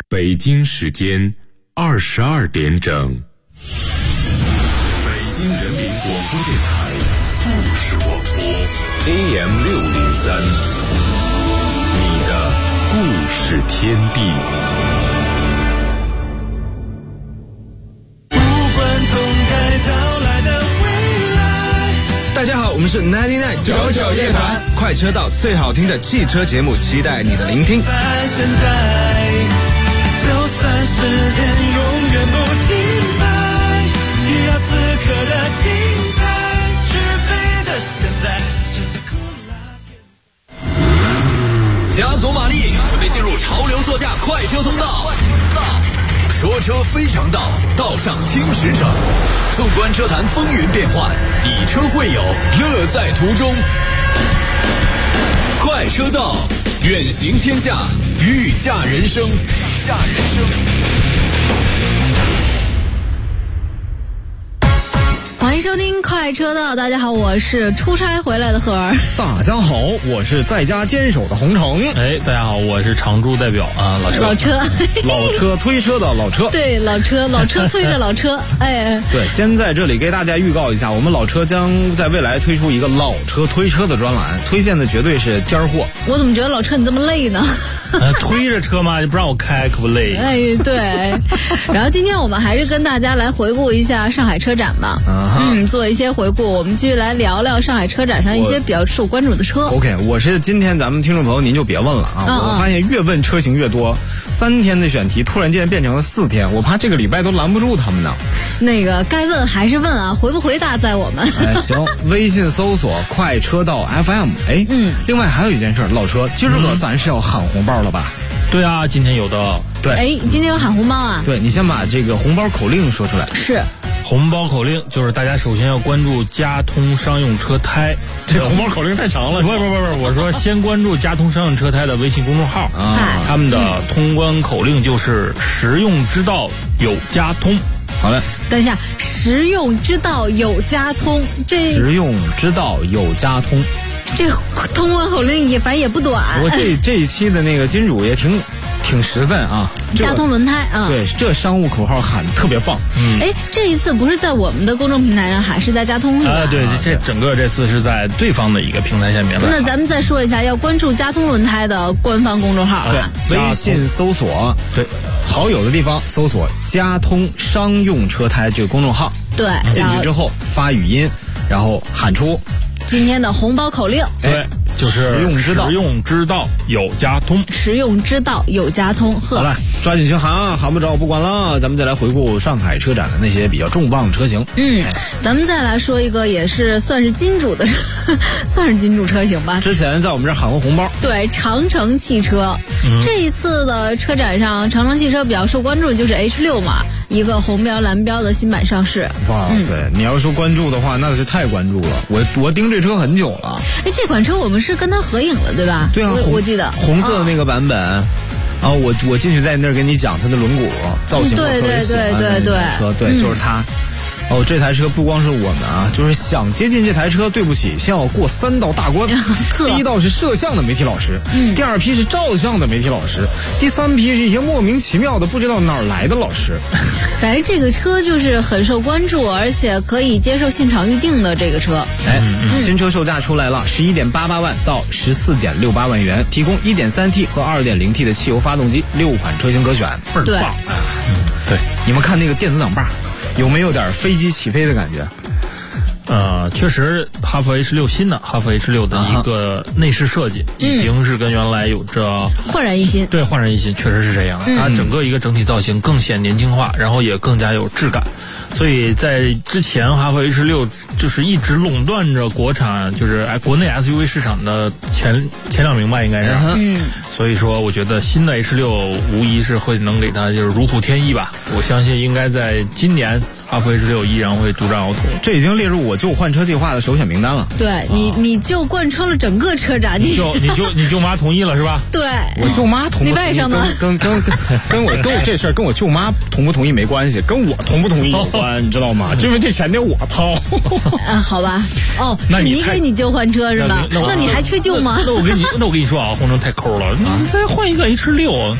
北京时间22点整。北京人民广播电台故事广播 AM603， 你的故事天地。 大家好，我们是99夜谈，快车道最好听的汽车节目，期待你的聆听。 现在，就算时间永远不停摆，也要此刻的精彩，具备的现在。 加足马力，准备进入潮流座驾快车通道。说车非常道，道上听实诚。纵观车坛风云变幻，以车会友，乐在途中。快车道，远行天下，御驾人生，御驾人生。 欢迎收听快车道，大家好，我是出差回来的赫儿。 大家好，我是在家坚守的洪城。 大家好，我是常驻代表啊，老车推车的老车。 对，老车推着老车。 对，先在这里给大家预告一下，我们老车将在未来推出一个老车推车的专栏，推荐的绝对是尖货。 我怎么觉得老车你这么累呢？ 推着车嘛，就不让我开，可不累。 对。然后今天我们还是跟大家来回顾一下上海车展吧。做一些回顾，我们继续来聊聊上海车展上一些比较受关注的车。 OK， 我是今天咱们听众朋友您就别问了啊，我发现越问车型越多，3天的选题突然间变成了4天，我怕这个礼拜都拦不住他们呢。 那个该问还是问啊，回不回答在我们。 行，微信搜索快车道 FM。另外还有一件事，老车今儿个咱是要喊红包了吧？ 对啊，今天有的。 对， 今天有喊红包啊？ 对，你先把这个红包口令说出来。 是。 红包口令就是大家首先要关注佳通商用车胎， 这红包口令太长了。 不，我说先关注佳通商用车胎的微信公众号啊，他们的通关口令就是实用之道有佳通。 好嘞， 等一下，实用之道有佳通， 实用之道有佳通， 这通关口令也反正也不短。 我这一期的那个金主也挺实在啊， 佳通轮胎啊， 对，这商务口号喊特别棒。 这一次不是在我们的公众平台上喊，是在佳通上。 对，这次是在对方的一个平台下面。 那咱们再说一下，要关注佳通轮胎的官方公众号啊， 微信搜索好友的地方搜索佳通商用车胎这个公众号， 对， 进去之后发语音，然后喊出今天的红包口令。 对，就是实用之道有佳通， 实用之道有佳通。 好了，抓紧去喊啊，喊不着不管了，咱们再来回顾上海车展的那些比较重磅的车型。 咱们再来说一个也是算是金主的算是金主车型吧， 之前在我们这儿喊过红包。 对，长城汽车。这一次的车展上，长城汽车比较受关注的就是 H6 嘛，一个红标蓝标的新版上市。 哇塞，你要说关注的话那是太关注了，我盯这车很久了。 这款车我们是跟他合影了对吧？ 对啊， 我记得红色的那个版本。然后我进去在那儿跟你讲它的轮毂造型，我特别喜欢的车，对，就是它。这台车不光是我们啊，就是想接近这台车，对不起，先要过3道大关。第一道是摄像的媒体老师，第2批是照相的媒体老师，第3批是一些莫名其妙的不知道哪儿来的老师。 反正这个车就是很受关注，而且可以接受现场预定的这个车。 新车售价出来了，11.88万到14.68万元，提供 1.3T 和 2.0T 的汽油发动机，6款车型可选，倍儿棒。对，你们看那个电子挡把有没有点飞机起飞的感觉？ 确实，哈弗 H6 新的哈弗 H6 的一个内饰设计已经是跟原来有着焕然一新。 对，焕然一新，确实是这样。它整个一个整体造型更显年轻化，然后也更加有质感。所以在之前哈弗 H6 就是一直垄断着国产就是国内 SUV 市场的前2名吧，应该是。所以说我觉得新的 H6 无疑是会能给它就是如虎添翼吧。我相信应该在今年哈弗 H6 依然会独占鳌头， 这已经列入我就换车计划的首选名单了。 对，你就贯穿了整个车展， 你舅妈同意了是吧？ 对， 我舅妈同意。 你外甥呢？ 跟我这事儿跟我舅妈同不同意没关系，跟我同不同意有关，你知道吗？因为这钱得我掏。 好吧。是你给你舅换车是吧？那你还缺舅吗？ 那我跟你说啊，红城太抠了，你再换一个 H6。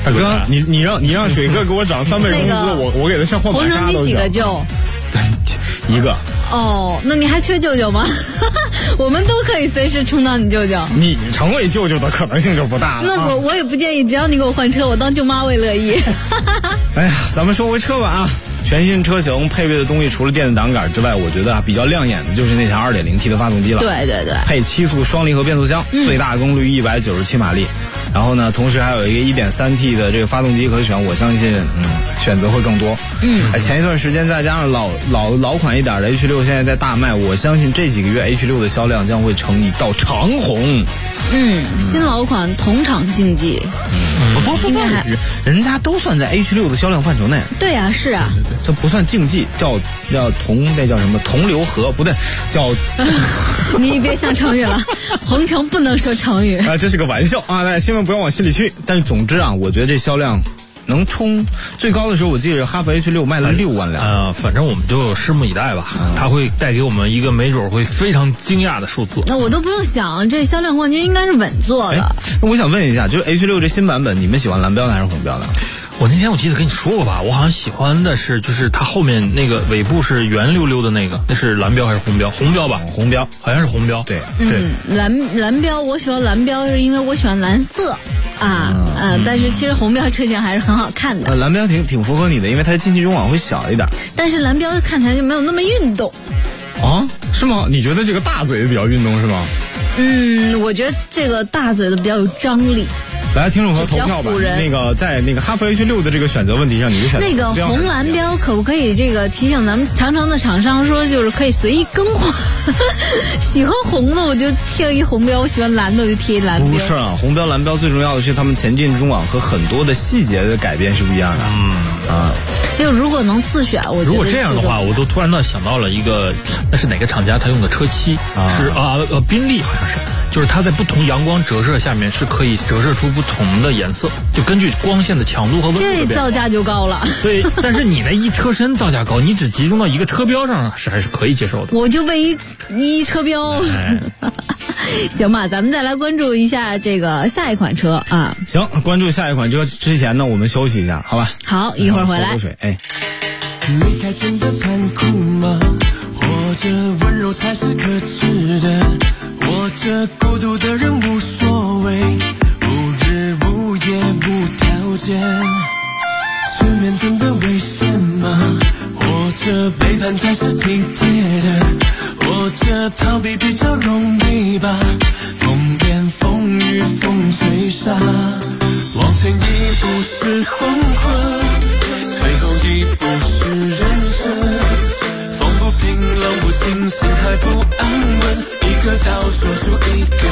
大哥，你让水哥给我涨3倍工资，我给他上换马莎都行。 红城你几个舅？ 对，一个。 哦，那你还缺舅舅吗？我们都可以随时充当你舅舅。 你成为舅舅的可能性就不大了。 那我也不介意，只要你给我换车，我当舅妈我也乐意。 哎呀，咱们说回车吧啊。全新车型配备的东西，除了电子挡杆之外，我觉得比较亮眼的就是那条 2.0T 的发动机了。 对对对， 配7速双离合变速箱，最大功率197马力。然后呢，同时还有一个 1.3T 的这个发动机可选，我相信选择会更多。前一段时间再加上老款一点的 H6 现在在大卖，我相信这几个月 H6 的销量将会成一道长虹。 新老款同场竞技。 不，人家都算在 H6 的销量范畴内。 对啊，是啊， 这不算竞技，叫那叫什么同流合，不对，叫你别想成语了，红城不能说成语啊，这是个玩笑啊，大家千万不要往心里去。但是总之啊，我觉得这销量能冲最高的时候，我记得哈弗 H6 卖了6万辆。 反正我们就拭目以待吧，它会带给我们一个没准会非常惊讶的数字。 那我都不用想，这销量冠军应该是稳坐的。 那我想问一下，就是 H6 这新版本，你们喜欢蓝标的还是红标的？ 我那天我记得跟你说过吧，我好像喜欢的是就是它后面那个尾部是圆溜溜的那个，那是蓝标还是红标？红标吧， 红标， 好像是红标。 对， 蓝标，我喜欢蓝标是因为我喜欢蓝色但是其实红标车型还是很好看的。 蓝标挺符合你的，因为它的进气中网会小一点。 但是蓝标看起来就没有那么运动。 啊，是吗？你觉得这个大嘴的比较运动是吗？ 我觉得这个大嘴的比较有张力。 来，听众朋友投票吧。那个在那个哈弗 H6 的这个选择问题上，你就选择那个红蓝标可不可以这个提醒咱们长城的厂商说，就是可以随意更换。喜欢红的我就贴一红标，我喜欢蓝的我就贴一蓝标。 不是啊，红标蓝标最重要的是他们前进中网和很多的细节的改变是不一样的。 就如果能自选，我觉得如果这样的话，我都突然想到了一个，那是哪个厂家他用的车漆是宾利好像是，就是它在不同阳光折射下面是可以折射出不同的颜色，就根据光线的强度和温度的变化， 这造价就高了。 对，但是你那一车身造价高，你只集中到一个车标上还是可以接受的。 我就为一车标。行吧，咱们再来关注一下这个下一款车啊。 行，关注下一款车之前呢，我们休息一下，好吧？ 好，一会儿回来。 喝口水， 离开真的残酷吗？或者温柔才是可耻的？或者孤独的人无所谓，无日无夜无条件？失眠真的危险吗？或者背叛才是体贴的？或者逃避比较容易吧？风言风语风吹沙，往前一步是黄昏，退后一步是人生。风不平浪不静，心还不安稳，一个岛说出一个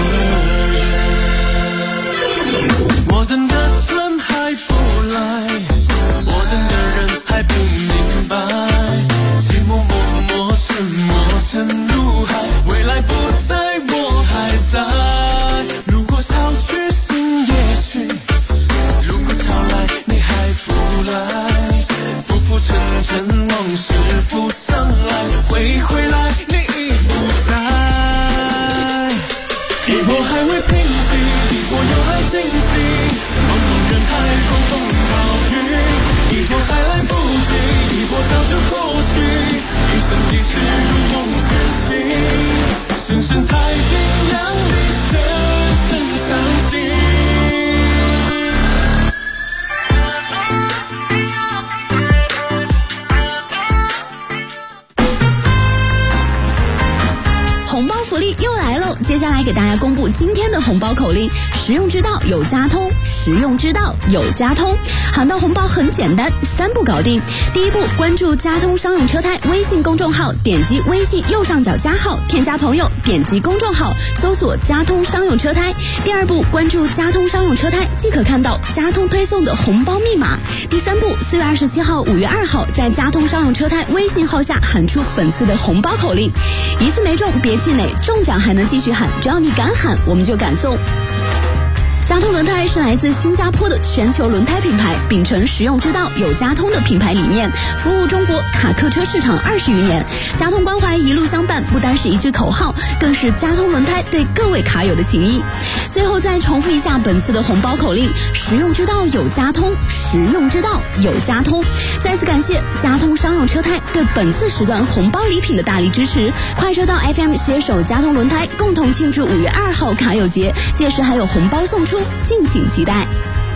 人。我等的春还不来，我等的人还不明白，寂寞默默沉默沉入海，未来不在我还在。如果潮去心也去，如果潮来你还不来，浮浮沉沉往事浮上来，回来你已不在。一波还未平息，一波又来惊喜，茫茫人海狂风暴雨，一波还来不及，一波早就过去，一生一世如梦觉醒，深深太平洋里深深相信。 红包福利又来喽！接下来给大家公布今天的红包口令：实用之道有家通，实用之道有家通。喊到红包很简单，3步搞定。第一步，关注家通商用车胎微信公众号，点击微信右上角加号，添加朋友，点击公众号，搜索家通商用车胎。第二步，关注家通商用车胎，即可看到家通推送的红包密码。第三步，4月27号、5月2号，在家通商用车胎微信号下喊出本次的红包口令。一次没中别气馁，中奖还能继续喊，只要你敢喊，我们就敢送。 佳通轮胎是来自新加坡的全球轮胎品牌，秉承实用之道有佳通的品牌理念，服务中国卡客车市场20余年。佳通关怀一路相伴，不单是一句口号，更是佳通轮胎对各位卡友的情谊。最后再重复一下本次的红包口令：实用之道有佳通，实用之道有佳通。再次感谢佳通商用车胎对本次时段红包礼品的大力支持。快车道 FM 携手佳通轮胎，共同庆祝5月2号卡友节，届时还有红包送出，敬请期待。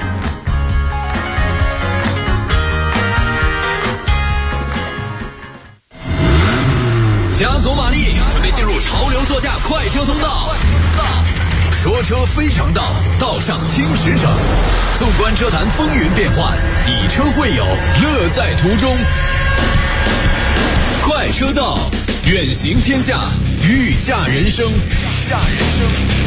加足马力，准备进入潮流座驾快车通道。说车非常道，道上听实诚。纵观车坛风云变幻，以车会友，乐在途中。快车道，远行天下，御驾人生。御驾人生。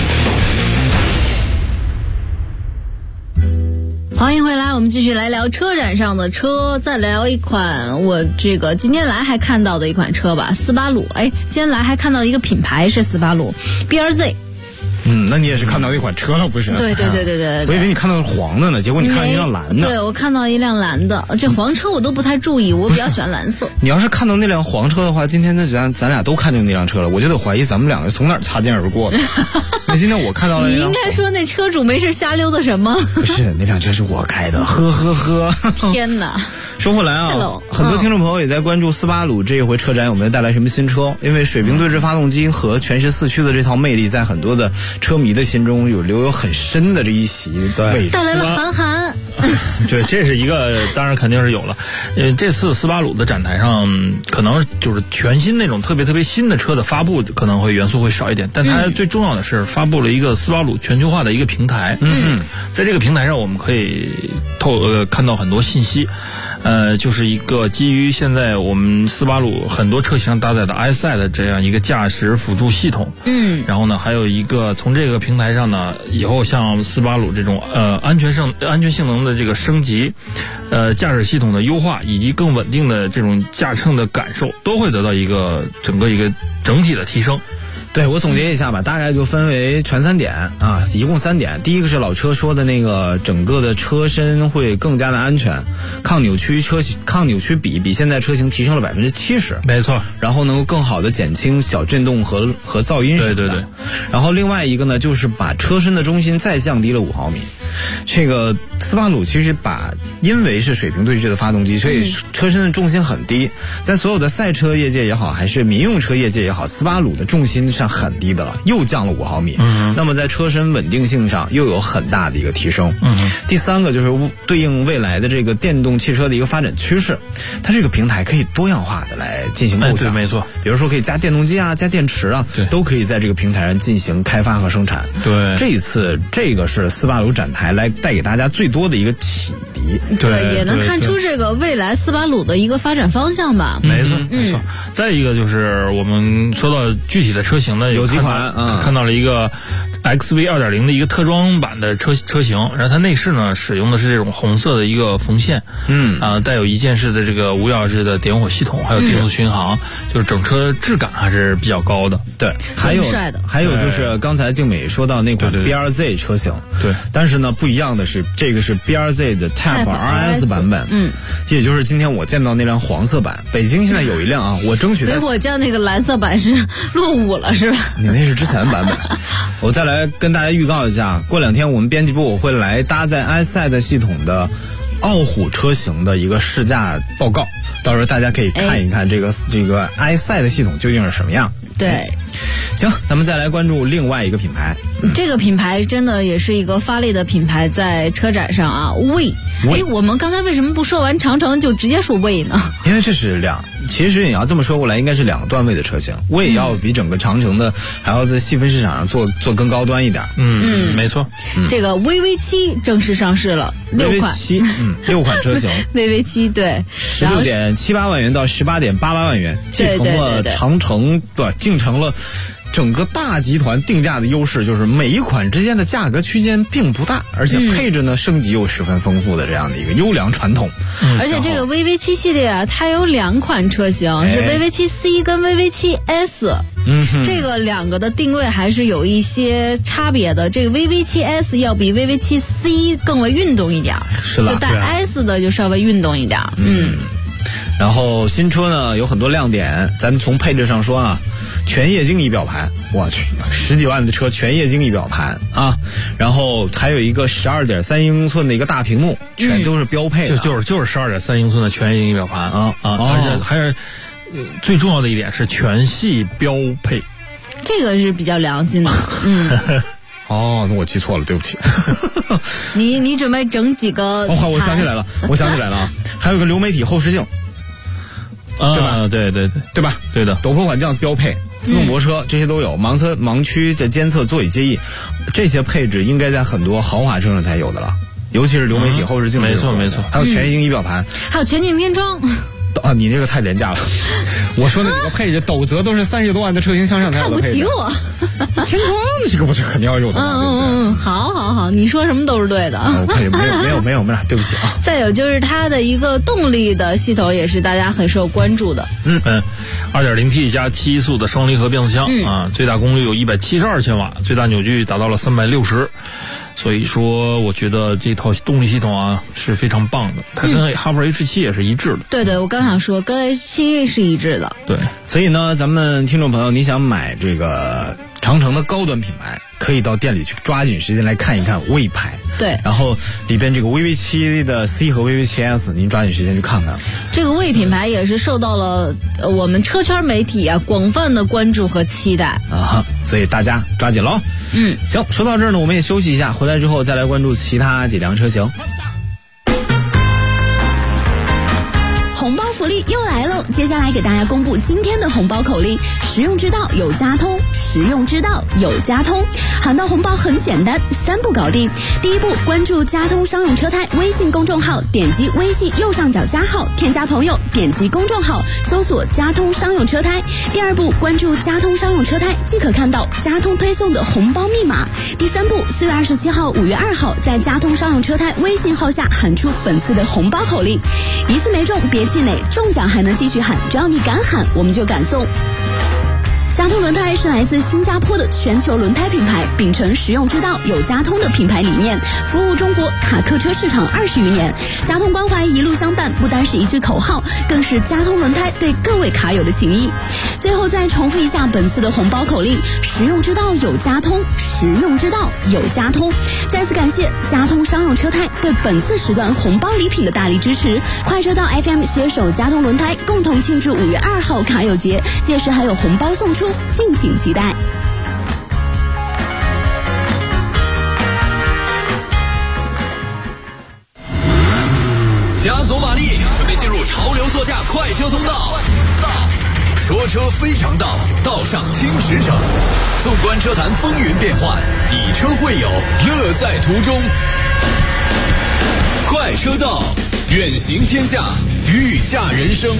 欢迎回来，我们继续来聊车展上的车，再聊一款我这个今天来还看到的一款车吧，斯巴鲁。今天来还看到一个品牌是斯巴鲁 BRZ。 那你也是看到一款车了，不是？ 对， 我以为你看到是黄的呢，结果你看到一辆蓝的。 对，我看到一辆蓝的，这黄车我都不太注意，我比较喜欢蓝色。 你要是看到那辆黄车的话，今天咱俩都看见那辆车了，我就得怀疑咱们两个从哪儿擦肩而过的。那今天我看到了， 你应该说那车主没事瞎溜达什么？ 不是，那辆车是我开的，呵。 天哪！ 说回来啊，很多听众朋友也在关注斯巴鲁这一回车展有没有带来什么新车，因为水平对置发动机和全时四驱的这套魅力，在很多的车迷的心中留有很深的这一席位置。 带来了韩寒。 对，这是一个，当然肯定是有了。这次斯巴鲁的展台上，可能就是全新那种特别新的车的发布，可能会元素会少一点，但它最重要的是发布了一个斯巴鲁全球化的一个平台。在这个平台上，我们可以看到很多信息。就是一个基于现在我们斯巴鲁很多车型搭载的 EyeSight 的这样一个驾驶辅助系统。然后呢，还有一个从这个平台上呢，以后像斯巴鲁这种安全性能的这个升级，驾驶系统的优化，以及更稳定的这种驾乘的感受，都会得到一个整体的提升。 对，我总结一下吧，大概就分为全3点啊，一共3点。第一个是老车说的那个，整个的车身会更加的安全，抗扭曲比现在车型提升了70%， 没错。 然后能够更好的减轻小震动和噪音什么的。 对。 然后另外一个呢，就是把车身的中心再降低了5毫米。这个斯巴鲁其实因为是水平对置的发动机，所以车身的重心很低。在所有的赛车业界也好，还是民用车业界也好，斯巴鲁的重心是很低的了，又降了5毫米。那么在车身稳定性上又有很大的一个提升。第三个就是对应未来的这个电动汽车的一个发展趋势，它这个平台可以多样化的来进行构想。 对，没错。 比如说可以加电动机啊，加电池啊，都可以在这个平台上进行开发和生产。 对， 这一次这个是斯巴鲁展台来带给大家最多的一个启迪。 对，也能看出这个未来斯巴鲁的一个发展方向吧。 没错。再一个就是我们说到具体的车型呢， 有几款看到了一个 XV 2.0 的一个特装版的车型，然后它内饰呢使用的是这种红色的一个缝线，带有一键式的这个无钥匙的点火系统，还有定速巡航，就是整车质感还是比较高的。 对，还有就是刚才静美说到那款 BRZ 车型， 对， 但是呢不一样的是，这个是 BRZ 的 Type RS 版本，也就是今天我见到那辆黄色版。北京现在有一辆啊，我争取所以我叫那个蓝色版是落伍了是吧？ 你那是之前版本。我再来跟大家预告一下，过2天我们编辑部我会来搭载 EyeSight 系统的傲虎车型的一个试驾报告，到时候大家可以看一看这个 EyeSight 系统究竟是什么样。 对， 行，咱们再来关注另外一个品牌。 这个品牌真的也是一个发力的品牌，在车展上啊，魏。我们刚才为什么不说完长城就直接说魏呢？ 因为这是其实你要这么说过来，应该是2个段位的车型。魏要比整个长城的还要在细分市场上做更高端一点。 没错。 这个VV7正式上市了，6款。 6款车型。 VV7对 ，16.78万元到18.88万元，继承了长城，继承了整个大集团定价的优势就是每一款之间的价格区间并不大，而且配置呢升级又十分丰富的这样的一个优良传统。 而且这个 VV7 系列啊，它有2款车型，是 VV7C 跟 VV7S。这个2个的定位还是有一些差别的。这个 VV7S 要比 VV7C 更为运动一点， 是吧？ 就带 S 的就稍微运动一点。 然后新车呢有很多亮点，咱从配置上说啊，全液晶仪表盘，我去，10几万的车全液晶仪表盘啊，然后还有一个12.3英寸的一个大屏幕，全都是标配的， 就是12.3英寸的全液晶仪表盘而且还是最重要的一点是全系标配， 这个是比较良心的。 哦，那我记错了，对不起。 你准备整几个？ 我想起来了啊，还有个流媒体后视镜。对吧？对吧？ 对的， 陡坡缓降标配，自动泊车这些都有，盲区的监测、座椅记忆，这些配置应该在很多豪华车上才有的了，尤其是流媒体后视镜。 没错， 还有全液晶仪表盘， 还有全景天窗。 啊，你这个太廉价了。我说那几个配置，陡泽都是30多万的车型向上才有的配置。 看不起我。 天窗这个不是肯定要有的吗？ 好，你说什么都是对的。 没有，对不起啊。 再有就是它的一个动力的系统也是大家很受关注的。 2.0T 加7速的双离合变速箱啊，最大功率有172千瓦，最大扭矩达到了360。所以说我觉得这套动力系统啊是非常棒的，它跟哈弗 H7 也是一致的。 对，我刚想说跟 H7 是一致的。 对， 所以呢咱们听众朋友，你想买这个长城的高端品牌，可以到店里去抓紧时间来看一看魏牌。 对， 然后里边这个 VV7 的 C 和 VV7S 您抓紧时间去看看。这个魏品牌也是受到了我们车圈媒体啊广泛的关注和期待啊，所以大家抓紧喽。行，说到这儿呢，我们也休息一下，回来之后再来关注其他几辆车型。 红包福利又来喽！接下来给大家公布今天的红包口令：实用之道有家通，实用之道有家通。喊到红包很简单，3步搞定。第一步，关注家通商用车胎微信公众号，点击微信右上角加号，添加朋友，点击公众号，搜索家通商用车胎。第二步，关注家通商用车胎，即可看到家通推送的红包密码。第三步，4月27号、5月2号，在家通商用车胎微信号下喊出本次的红包口令，一次没中别气馁，中奖还能继续喊，只要你敢喊，我们就敢送。家通轮胎是来自新加坡的全球轮胎品牌，秉承实用之道有家通的品牌理念，服务中国卡客车市场20余年。家通关怀一路相伴，不单是一句口号，更是家通轮胎对各位卡友的情谊。最后再重复一下本次的红包口令：实用之道有家通，实用之道有家通。再次感谢家通商用车胎对本次时段红包礼品的大力支持。快车道 FM 携手家通轮胎，共同庆祝5月2号卡友节，届时还有红包送出，敬请期待。 加足马力，准备进入潮流座驾快车通道。说车非常道，道上听实诚。纵观车坛风云变幻，以车会友，乐在途中。快车道，远行天下，御驾人生。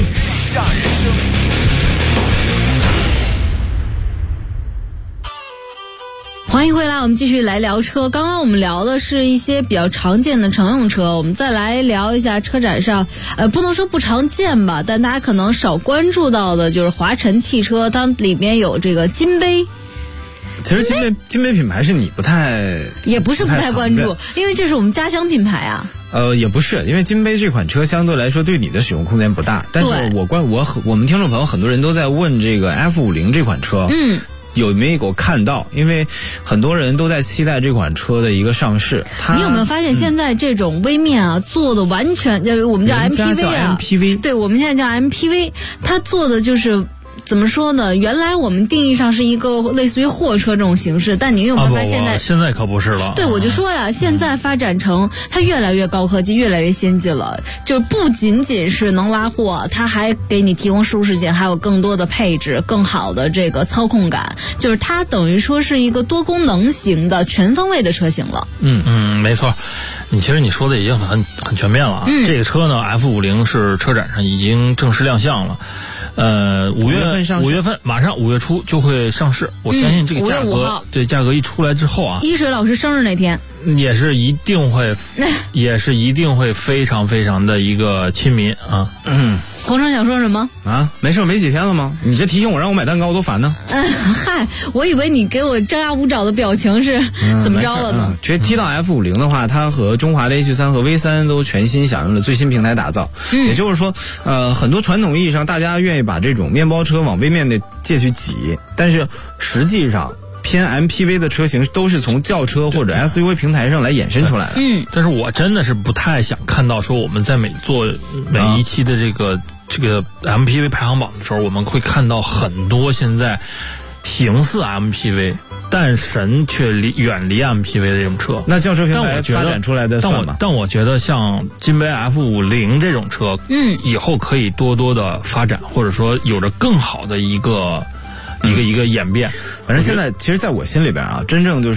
欢迎回来，我们继续来聊车。刚刚我们聊的是一些比较常见的乘用车，我们再来聊一下车展上不能说不常见吧，但大家可能少关注到的就是华晨汽车，它里面有这个金杯。 其实金杯品牌是你也不是不太关注，因为这是我们家乡品牌啊。 也不是，因为金杯这款车相对来说对你的使用空间不大，但是我们听众朋友很多人都在问这个 F50这款车，有没有看到？因为很多人都在期待这款车的一个上市。 你有没有发现现在这种微面啊，做的完全我们叫 MPV 啊，对，我们现在叫 MPV， 它做的就是怎么说呢？原来我们定义上是一个类似于货车这种形式，但您有没有发现现在可不是了。 对，我就说呀，现在发展成它越来越高科技，越来越先进了，就不仅仅是能拉货，它还给你提供舒适性，还有更多的配置，更好的这个操控感，就是它等于说是一个多功能型的全方位的车型了。 没错，其实你说的已经很全面了啊。这个车呢 F50 是车展上已经正式亮相了。 5月份马上5月初就会上市，我相信这个价格，对价格一出来之后啊， 一水老师生日那天， 也是一定会非常非常的一个亲民啊。 洪生想说什么啊？没事，没几天了吗？你这提醒我让我买蛋糕多烦呢。 嗨，我以为你给我张牙舞爪的表情是怎么着了呢？ 其实提到 F50的话，它和中华的 H3 和 V3 都全新响应了最新平台打造。也就是说，很多传统意义上大家愿意把这种面包车往微面的界去挤，但是实际上偏 MPV 的车型都是从轿车或者 SUV 平台上来衍生出来的。 但是我真的是不太想看到说我们在每一期的这个 MPV 排行榜的时候，我们会看到很多现在形似 MPV 但神却远离 MPV 的这种车。 那轿车平台发展出来的算吗？ 但我觉得像金杯 F50这种车，以后可以多多的发展，或者说有着更好的一个演变。 反正现在其实在我心里边啊，真正就是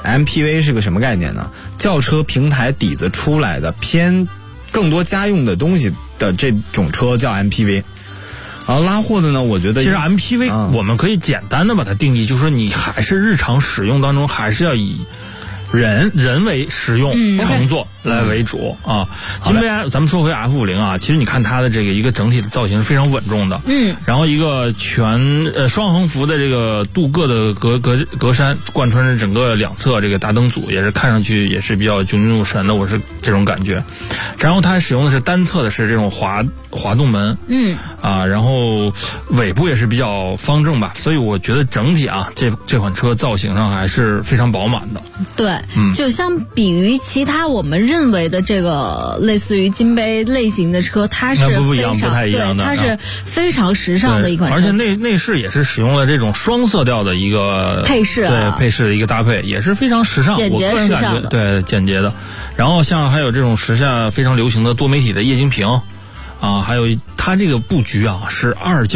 MPV 是个什么概念呢？轿车平台底子出来的偏更多家用的东西的这种车叫 MPV。然后拉货的呢，我觉得其实 MPV 我们可以简单的把它定义，就是说你还是日常使用当中还是要以人为使用乘坐来为主啊。金杯咱们说回 F50啊，其实你看它的这个一个整体的造型是非常稳重的，然后一个双横幅的这个镀铬的格栅贯穿着整个两侧这个大灯组，也是看上去也是比较炯炯有神的，我是这种感觉。然后它使用的是单侧的是这种滑动门，然后尾部也是比较方正吧，所以我觉得整体啊这款车造型上还是非常饱满的。 对，就相比于其他我们认为的这个类似于金杯类型的车，它是不太一样的， 它是非常时尚的一款车， 而且内饰也是使用了这种双色调的一个配饰， 对配饰的一个搭配，也是非常时尚， 简洁时尚的， 对简洁的。然后像还有这种时下非常流行的多媒体的液晶屏啊，还有它这个布局啊是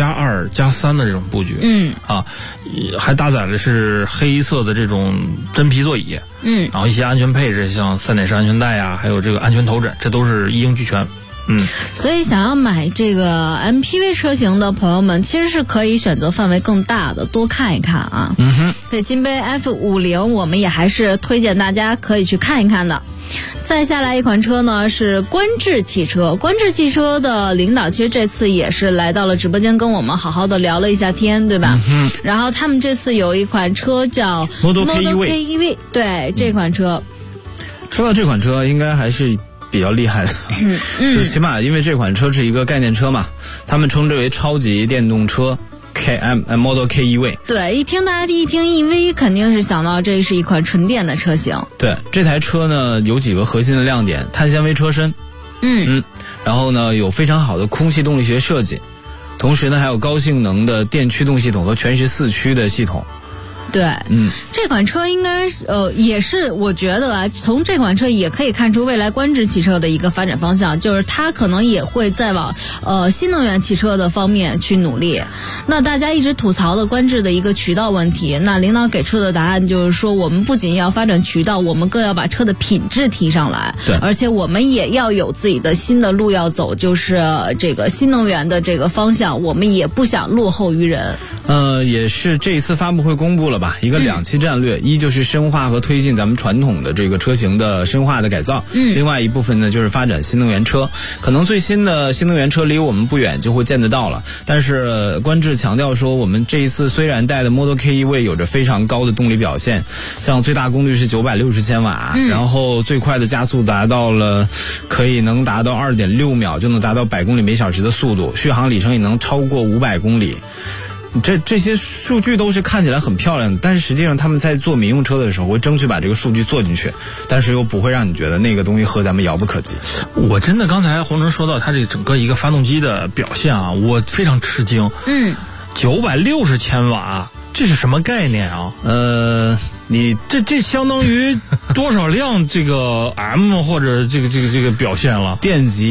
2+2+3的这种布局，还搭载的是黑色的这种真皮座椅，然后一些安全配置，像3.式安全带啊，还有这个安全头枕，这都是一应俱全。 所以想要买这个 MPV 车型的朋友们，其实是可以选择范围更大的，多看一看啊。对，金杯 F50我们也还是推荐大家可以去看一看的。再下来一款车呢是观致汽车，观致汽车的领导其实这次也是来到了直播间跟我们好好的聊了一下天，对吧？然后他们这次有一款车叫 Model K-EV， 对，这款车说到这款车应该还是比较厉害的，就起码因为这款车是一个概念车嘛，他们称之为超级电动车 Model K-EV。 对， 大家一听 EV 肯定是想到这是一款纯电的车型。 对，这台车呢有几个核心的亮点：碳纤维车身，然后呢有非常好的空气动力学设计，同时呢还有高性能的电驱动系统和全时4驱的系统。 对，这款车应该也是我觉得啊，从这款车也可以看出未来观致汽车的一个发展方向，就是它可能也会再往新能源汽车的方面去努力。那大家一直吐槽的观致的一个渠道问题，那领导给出的答案就是说，我们不仅要发展渠道，我们更要把车的品质提上来。 对， 而且我们也要有自己的新的路要走，就是这个新能源的这个方向，我们也不想落后于人。 也是这一次发布会公布了吧，一个2期战略，一就是深化和推进咱们传统的这个车型的深化的改造，另外一部分呢就是发展新能源车。可能最新的新能源车离我们不远就会见得到了，但是观致强调说，我们这一次虽然带的 Model K-EV 有着非常高的动力表现，像最大功率是960千瓦，然后最快的加速能达到2.6秒就能达到100公里每小时的速度，续航里程也能超过500公里。这些数据都是看起来很漂亮的，但是实际上他们在做民用车的时候会争取把这个数据做进去，但是又不会让你觉得那个东西和咱们遥不可及。 我真的刚才洪成说到他这整个一个发动机的表现啊，我非常吃惊。960千瓦，这是什么概念啊？ 你这相当于多少辆这个 M 或者这个表现了？ 电机。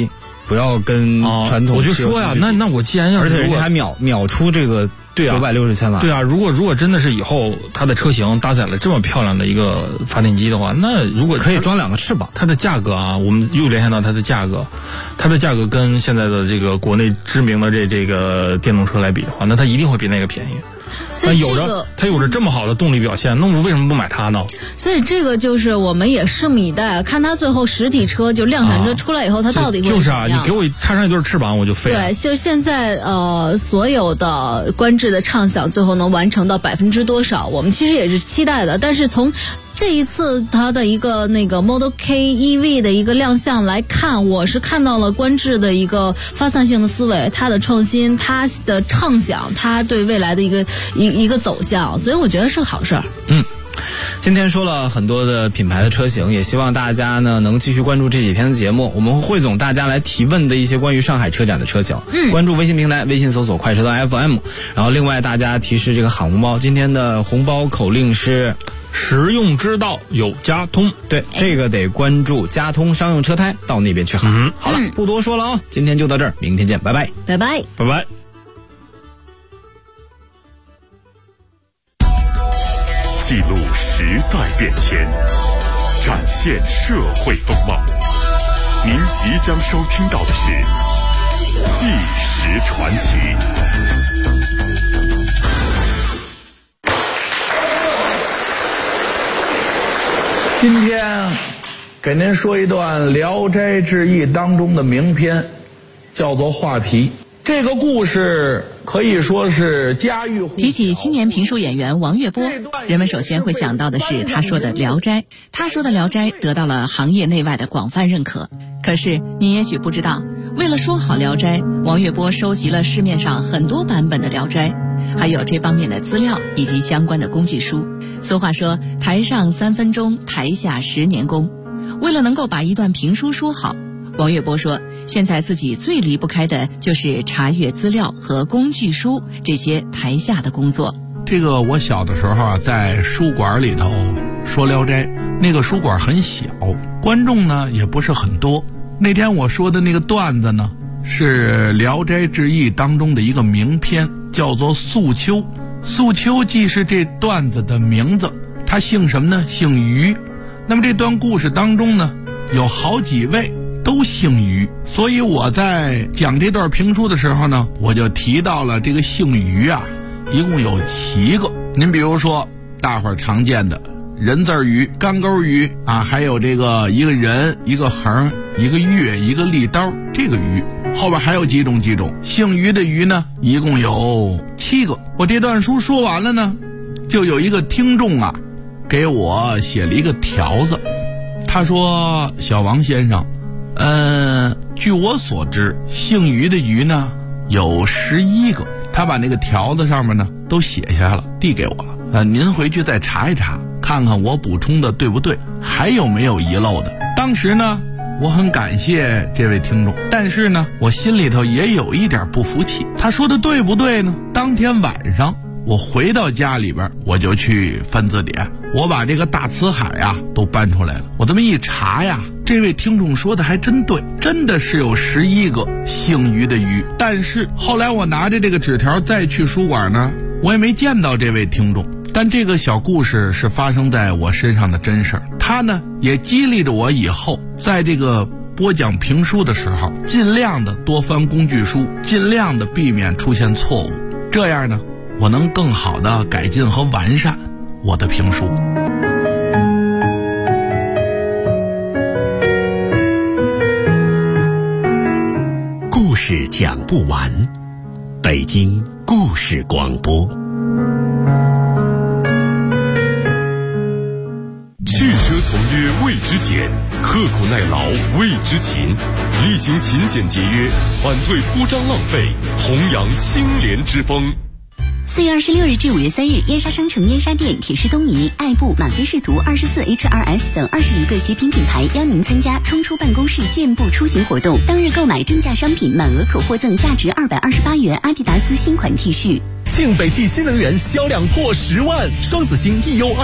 不要跟传统。 我就说呀，那我既然要， 而且人家还秒出这个960千瓦。 对啊，如果真的是以后它的车型搭载了这么漂亮的一个发电机的话，那如果可以装2个翅膀， 它的价格啊，我们又联想到它的价格跟现在的这个国内知名的这个电动车来比的话，那它一定会比那个便宜。 所以它有着这么好的动力表现，那我为什么不买它呢？ 所以这个就是我们也拭目以待，看它最后实体车就量产车出来以后，它到底会就是啊，你给我插上一对翅膀，我就飞了。 对，就现在所有的观致的畅想，最后能完成到多少，我们其实也是期待的。但是从这一次它的一个那个 Model K EV 的一个亮相来看，我是看到了观致的一个发散性的思维，它的创新，它的畅想，它对未来的一个走向，所以我觉得是好事儿。 今天说了很多的品牌的车型，也希望大家呢能继续关注这几天的节目，我们会汇总大家来提问的一些关于上海车展的车型。关注微信平台，微信搜索快车道 FM。然后另外大家提示这个喊红包，今天的红包口令是实用之道有家通。 对，这个得关注家通商用车胎，到那边去喊。好了，不多说了哦，今天就到这儿，明天见，拜拜， 拜拜， 拜拜。 记录时代变迁，展现社会风貌。您即将收听到的是《纪实传奇》。 今天给您说一段《聊斋志异》当中的名篇，叫做《画皮》。这个故事可以说是家喻户晓。 提起青年评书演员王月波，人们首先会想到的是他说的《聊斋》。他说的《聊斋》得到了行业内外的广泛认可。可是你也许不知道，为了说好《聊斋》，王月波收集了市面上很多版本的《聊斋》，还有这方面的资料以及相关的工具书。俗话说，台上3分钟，台下10年功。为了能够把一段评书说好，王月波说，现在自己最离不开的就是查阅资料和工具书这些台下的工作。 这个我小的时候啊，在书馆里头说《聊斋》，那个书馆很小，观众呢也不是很多。那天我说的那个段子呢，是《聊斋志异》当中的一个名篇，叫做《素秋》。素秋既是这段子的名字，他姓什么呢？姓于。那么这段故事当中呢，有好几位都姓于，所以我在讲这段评书的时候呢，我就提到了这个姓于啊，一共有7个。您比如说大伙儿常见的人字鱼、干钩鱼啊，还有这个一个人、一个横、一个月、一个利刀，这个鱼后边还有几种姓于的鱼呢，一共有7个。我这段书说完了呢，就有一个听众啊给我写了一个条子，他说，小王先生，据我所知，姓于的于呢有11个。他把那个条子上面呢都写下了，递给我了。您回去再查一查，看看我补充的对不对，还有没有遗漏的。当时呢，我很感谢这位听众，但是呢，我心里头也有一点不服气。他说的对不对呢？当天晚上我回到家里边，我就去翻字典，我把这个大辞海啊都搬出来了。我这么一查呀，这位听众说的还真对，真的是有11个姓于的于。但是后来我拿着这个纸条再去书馆呢，我也没见到这位听众。但这个小故事是发生在我身上的真事儿，它呢也激励着我以后在这个播讲评书的时候，尽量的多翻工具书，尽量的避免出现错误，这样呢我能更好的改进和完善我的评书。 故事讲不完，北京故事广播。 汽车从业为之俭，刻苦耐劳为之勤，厉行勤俭节约，反对铺张浪费，弘扬清廉之风。 4月26日至5月3日，燕莎商城、燕莎店、铁狮东尼、爱布、满飞仕途、24HRS 等21个协品品牌邀您参加冲出办公室健步出行活动。当日购买正价商品，满额可获赠价值228元阿迪达斯新款 T 恤。 庆北汽新能源销量破10万，双子星 EO2